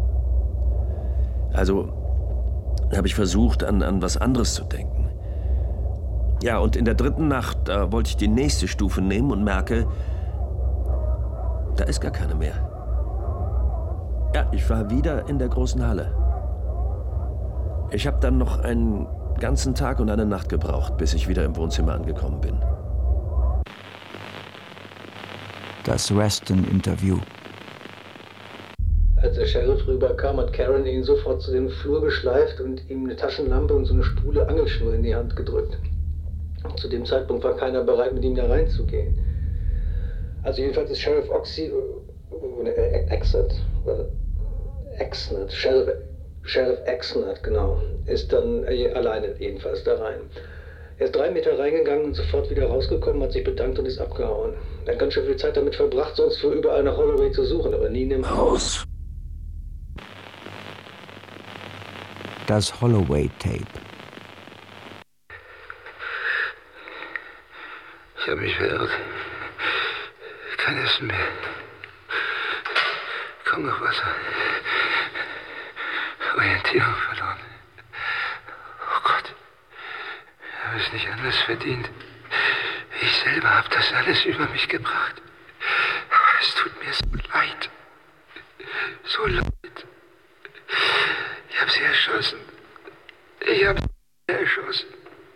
Also habe ich versucht, an, an was anderes zu denken. Ja, und in der dritten Nacht, da wollte ich die nächste Stufe nehmen und merke, da ist gar keine mehr. Ja, ich war wieder in der großen Halle. Ich habe dann noch einen ganzen Tag und eine Nacht gebraucht, bis ich wieder im Wohnzimmer angekommen bin. Das Reston-Interview. Als der Sheriff rüberkam, hat Karen ihn sofort zu dem Flur geschleift und ihm eine Taschenlampe und so eine Spule Angelschnur in die Hand gedrückt. Zu dem Zeitpunkt war keiner bereit, mit ihm da reinzugehen. Also jedenfalls ist Sheriff Oxy, äh, Exnert, Exnert, Sheriff, Sheriff Exnert, genau, ist dann äh, alleine jedenfalls da rein. Er ist drei Meter reingegangen und sofort wieder rausgekommen, hat sich bedankt und ist abgehauen. Er hat ganz schön viel Zeit damit verbracht, sonst für überall nach Holloway zu suchen, aber nie in dem Haus. Das Holloway-Tape. Ich habe mich verirrt. Kein Essen mehr. Kaum noch Wasser. Orientierung verloren. Oh Gott. Ich habe es nicht anders verdient. Ich selber habe das alles über mich gebracht. Aber es tut mir so leid. So leid. Ich habe sie erschossen. Ich habe sie erschossen.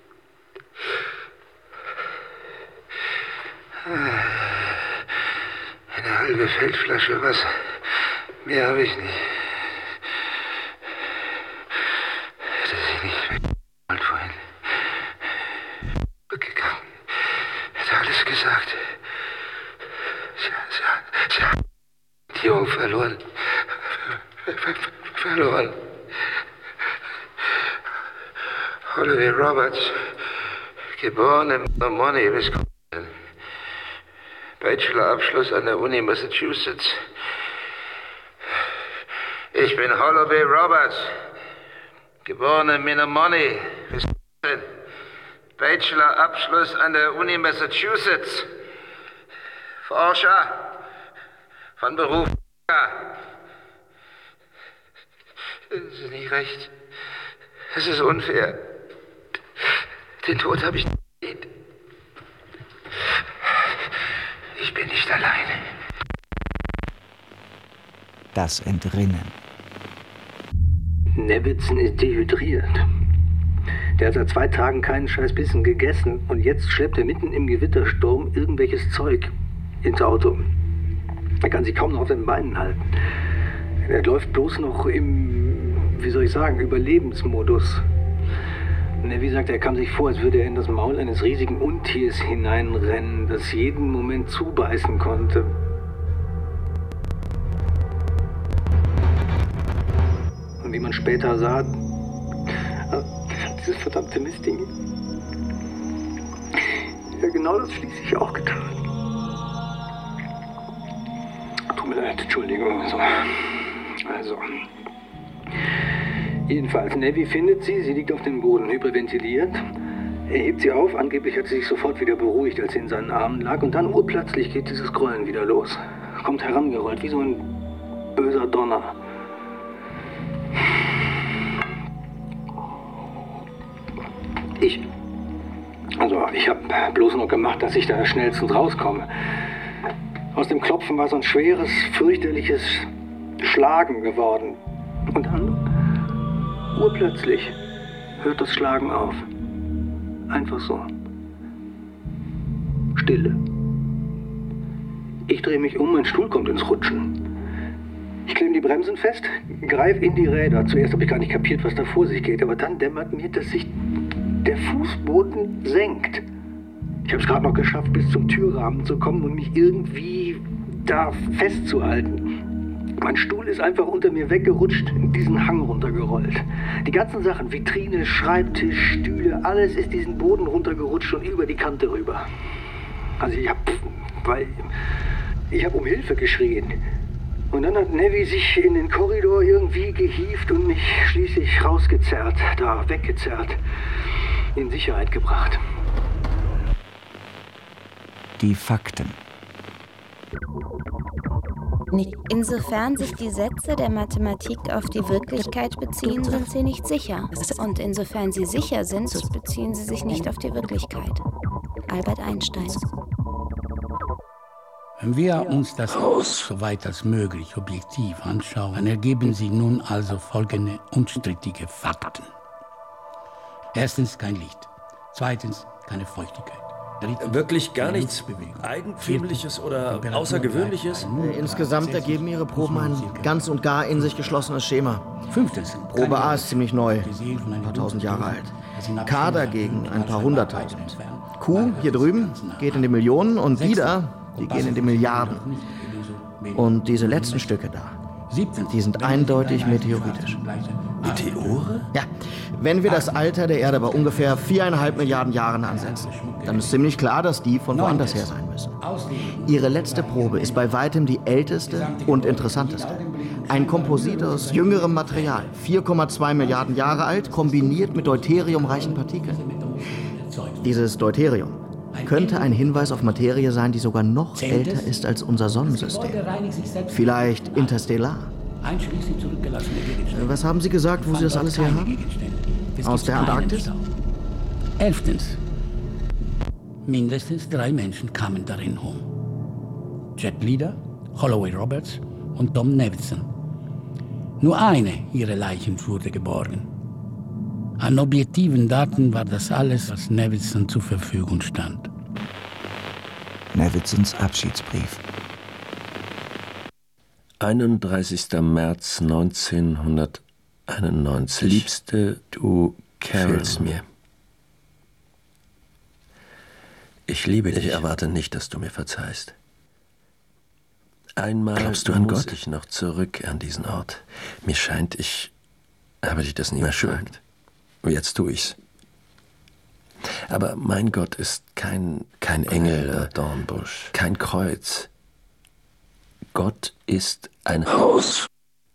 Eine halbe Feldflasche Wasser. Mehr habe ich nicht. Hätte sie nicht weggeholt vorhin. Rückgegangen. Hätte alles gesagt. Sie, sie, sie hat die Jungen verloren. Ver, ver, verloren. Holloway Roberts, geboren in Menomonee, Wisconsin. Bachelorabschluss an der Uni Massachusetts. Ich bin Holloway Roberts, geboren in Menomonee, Wisconsin. Bachelorabschluss an der Uni Massachusetts. Forscher von Beruf. Das ist nicht recht. Es ist unfair. Den Tod habe ich nicht verdient. Ich bin nicht alleine. Das Entrinnen. Nevitt ist dehydriert. Der hat seit zwei Tagen keinen scheiß Bissen gegessen und jetzt schleppt er mitten im Gewittersturm irgendwelches Zeug ins Auto. Er kann sich kaum noch auf den Beinen halten. Er läuft bloß noch im, wie soll ich sagen, Überlebensmodus. Navy sagt, er kam sich vor, als würde er in das Maul eines riesigen Untiers hineinrennen, das jeden Moment zubeißen konnte. Und wie man später sah, dieses verdammte Mistding. Ja, genau das schließlich auch getan. Tut mir leid, Entschuldigung. Also, also. Jedenfalls, Navy findet sie, sie liegt auf dem Boden, hyperventiliert. Er hebt sie auf, angeblich hat sie sich sofort wieder beruhigt, als sie in seinen Armen lag. Und dann urplötzlich geht dieses Grollen wieder los. Kommt herangerollt, wie so ein böser Donner. Ich, also ich habe bloß noch gemacht, dass ich da schnellstens rauskomme. Aus dem Klopfen war so ein schweres, fürchterliches Schlagen geworden. Und dann, urplötzlich, hört das Schlagen auf. Einfach so. Stille. Ich drehe mich um, mein Stuhl kommt ins Rutschen. Ich klemme die Bremsen fest, greife in die Räder. Zuerst habe ich gar nicht kapiert, was da vor sich geht, aber dann dämmert mir, dass sich der Fußboden senkt. Ich habe es gerade noch geschafft, bis zum Türrahmen zu kommen und mich irgendwie da festzuhalten. Mein Stuhl ist einfach unter mir weggerutscht, in diesen Hang runtergerollt. Die ganzen Sachen, Vitrine, Schreibtisch, Stühle, alles ist diesen Boden runtergerutscht und über die Kante rüber. Also ich habe, weil ich habe um Hilfe geschrien. Und dann hat Navy sich in den Korridor irgendwie gehievt und mich schließlich rausgezerrt, da weggezerrt, in Sicherheit gebracht. Die Fakten. Insofern sich die Sätze der Mathematik auf die Wirklichkeit beziehen, sind sie nicht sicher. Und insofern sie sicher sind, beziehen sie sich nicht auf die Wirklichkeit. Albert Einstein. Wenn wir uns das Haus so weit als möglich objektiv anschauen, dann ergeben sich nun also folgende unstrittige Fakten. Erstens kein Licht. Zweitens keine Feuchtigkeit. Wirklich gar nichts Eigentümliches oder Außergewöhnliches? Insgesamt ergeben Ihre Proben ein ganz und gar in sich geschlossenes Schema. Fünftens. Probe A ist ziemlich neu, ein paar tausend Jahre alt. K dagegen ein paar hunderttausend. Q hier drüben geht in die Millionen und die da, die gehen in die Milliarden. Und diese letzten Stücke da, die sind eindeutig meteoritisch. Meteore? Ja, wenn wir das Alter der Erde bei ungefähr viereinhalb Milliarden Jahren ansetzen, dann ist ziemlich klar, dass die von woanders her sein müssen. Ihre letzte Probe ist bei weitem die älteste und interessanteste. Ein Komposit aus jüngerem Material, vier Komma zwei Milliarden Jahre alt, kombiniert mit deuteriumreichen Partikeln. Dieses Deuterium könnte ein Hinweis auf Materie sein, die sogar noch älter ist als unser Sonnensystem. Vielleicht interstellar. Was haben Sie gesagt, wo Sie das alles her haben? Aus der Antarktis? Elftens. Mindestens drei Menschen kamen darin um. Jet Leader, Holloway Roberts und Tom Nevinson. Nur eine ihrer Leichen wurde geborgen. An objektiven Daten war das alles, was Nevinson zur Verfügung stand. Nevinsons Abschiedsbrief. einunddreißigster März neunzehnhunderteinundneunzig. Liebste, du fehlst mir. Ich liebe dich. Ich erwarte nicht, dass du mir verzeihst. Einmal Glaubst du an muss Gott? Ich noch zurück an diesen Ort. Mir scheint, ich habe dich das nie gesagt. Jetzt tue ich's. Aber mein Gott ist kein, kein Engel oder Dornbusch, kein Kreuz. Gott ist ein Haus.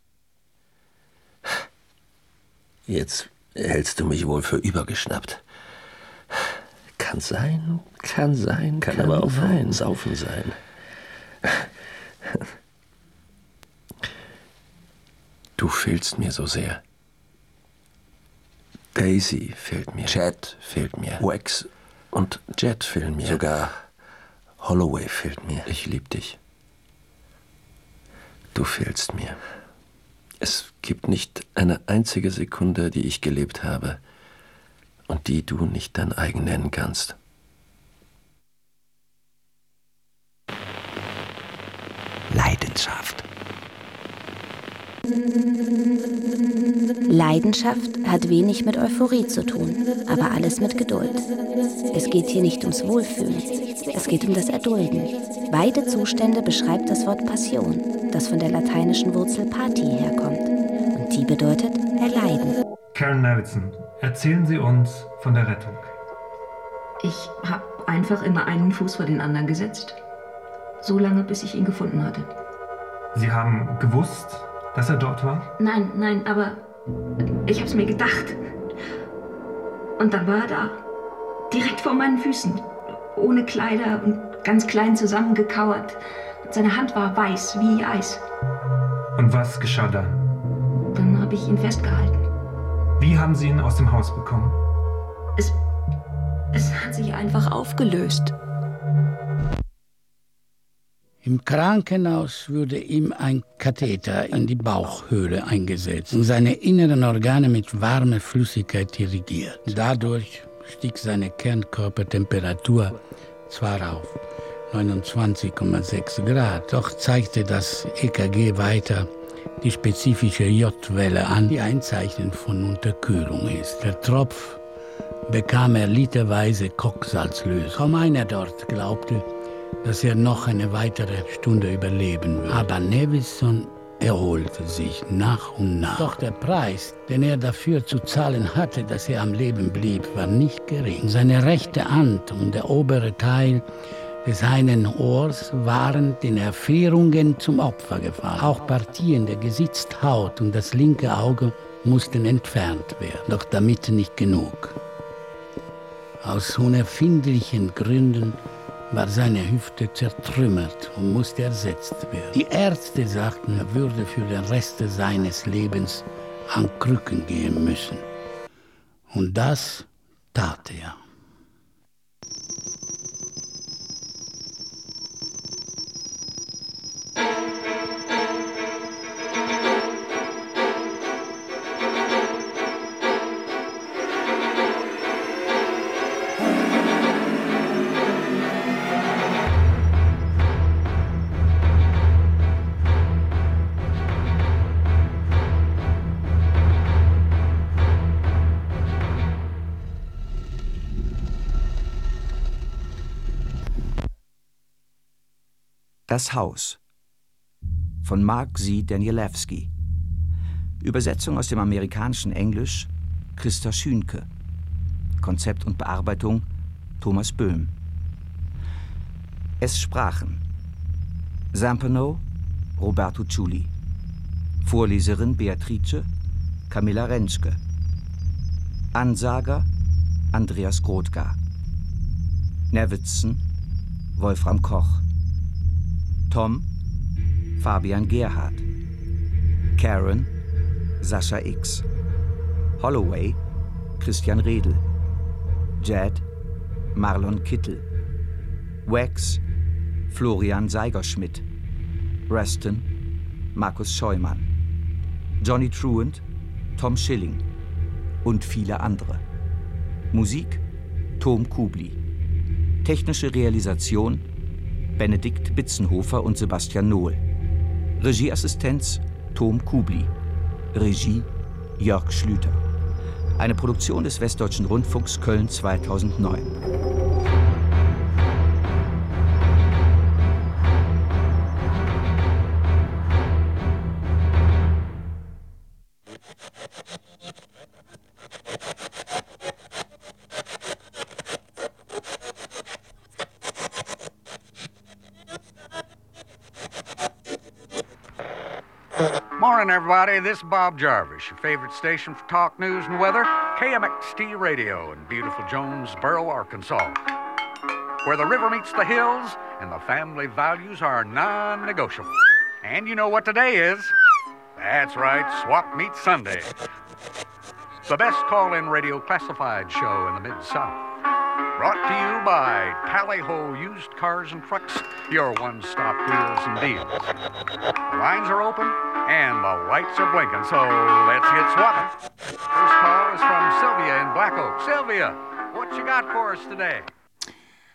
Jetzt hältst du mich wohl für übergeschnappt. Kann sein, kann sein, kann, kann aber auch sein. Saufen sein. Du fehlst mir so sehr. Daisy fehlt mir. Chad fehlt mir. Wax und Jet fehlen mir. Sogar Holloway fehlt mir. Ich lieb dich. Du fehlst mir. Es gibt nicht eine einzige Sekunde, die ich gelebt habe und die du nicht dein eigen nennen kannst. Leidenschaft. Leidenschaft hat wenig mit Euphorie zu tun, aber alles mit Geduld. Es geht hier nicht ums Wohlfühlen, es geht um das Erdulden. Beide Zustände beschreibt das Wort Passion, das von der lateinischen Wurzel pati herkommt. Und die bedeutet erleiden. Karen Navidson, erzählen Sie uns von der Rettung. Ich habe einfach immer einen Fuß vor den anderen gesetzt. So lange, bis ich ihn gefunden hatte. Sie haben gewusst, dass er dort war? Nein, nein, aber ich hab's mir gedacht. Und dann war er da. Direkt vor meinen Füßen. Ohne Kleider und ganz klein zusammengekauert. Seine Hand war weiß wie Eis. Und was geschah dann? Dann habe ich ihn festgehalten. Wie haben Sie ihn aus dem Haus bekommen? Es, es hat sich einfach aufgelöst. Im Krankenhaus wurde ihm ein Katheter in die Bauchhöhle eingesetzt und seine inneren Organe mit warmer Flüssigkeit irrigiert. Dadurch stieg seine Kernkörpertemperatur zwar auf neunundzwanzig Komma sechs Grad, doch zeigte das E K G weiter die spezifische J-Welle an, die ein Zeichen von Unterkühlung ist. Der Tropf bekam er literweise Kochsalzlösung. Kaum einer dort glaubte, dass er noch eine weitere Stunde überleben würde. Aber Navidson erholte sich nach und nach. Doch der Preis, den er dafür zu zahlen hatte, dass er am Leben blieb, war nicht gering. Seine rechte Hand und der obere Teil des einen Ohrs waren den Erfrierungen zum Opfer gefallen. Auch Partien der Gesichtshaut und das linke Auge mussten entfernt werden. Doch damit nicht genug. Aus unerfindlichen Gründen war seine Hüfte zertrümmert und musste ersetzt werden. Die Ärzte sagten, er würde für den Rest seines Lebens an Krücken gehen müssen. Und das tat er. Das Haus von Mark Z. Danielewski. Übersetzung aus dem amerikanischen Englisch Christa Schünke. Konzept und Bearbeitung Thomas Böhm. Es sprachen Zampano Roberto Ciulli, Vorleserin Beatrice Camilla Rentschke, Ansager Andreas Grothgar, Navidson Wolfram Koch, Tom Fabian Gerhardt, Karen Sascha X, Holloway Christian Redl, Jed Marlon Kittel, Wax Florian Seigerschmidt, Reston Markus Scheumann, Johnny Truant Tom Schilling und viele andere. Musik Tom Kubli. Technische Realisation Benedikt Bitzenhofer und Sebastian Nohl. Regieassistenz Tom Kubli. Regie Jörg Schlüter. Eine Produktion des Westdeutschen Rundfunks Köln zweitausendneun. Morning, everybody. This is Bob Jarvis, your favorite station for talk, news, and weather, K M X T Radio in beautiful Jonesboro, Arkansas, where the river meets the hills and the family values are non-negotiable. And you know what today is? That's right, Swap Meet Sunday. The best call-in radio classified show in the Mid-South. Brought to you by Tally-Ho Used Cars and Trucks, your one-stop wheels and deals. The lines are open and the lights are blinking, so let's get swapping. First call is from Sylvia in Black Oak. Sylvia, what you got for us today?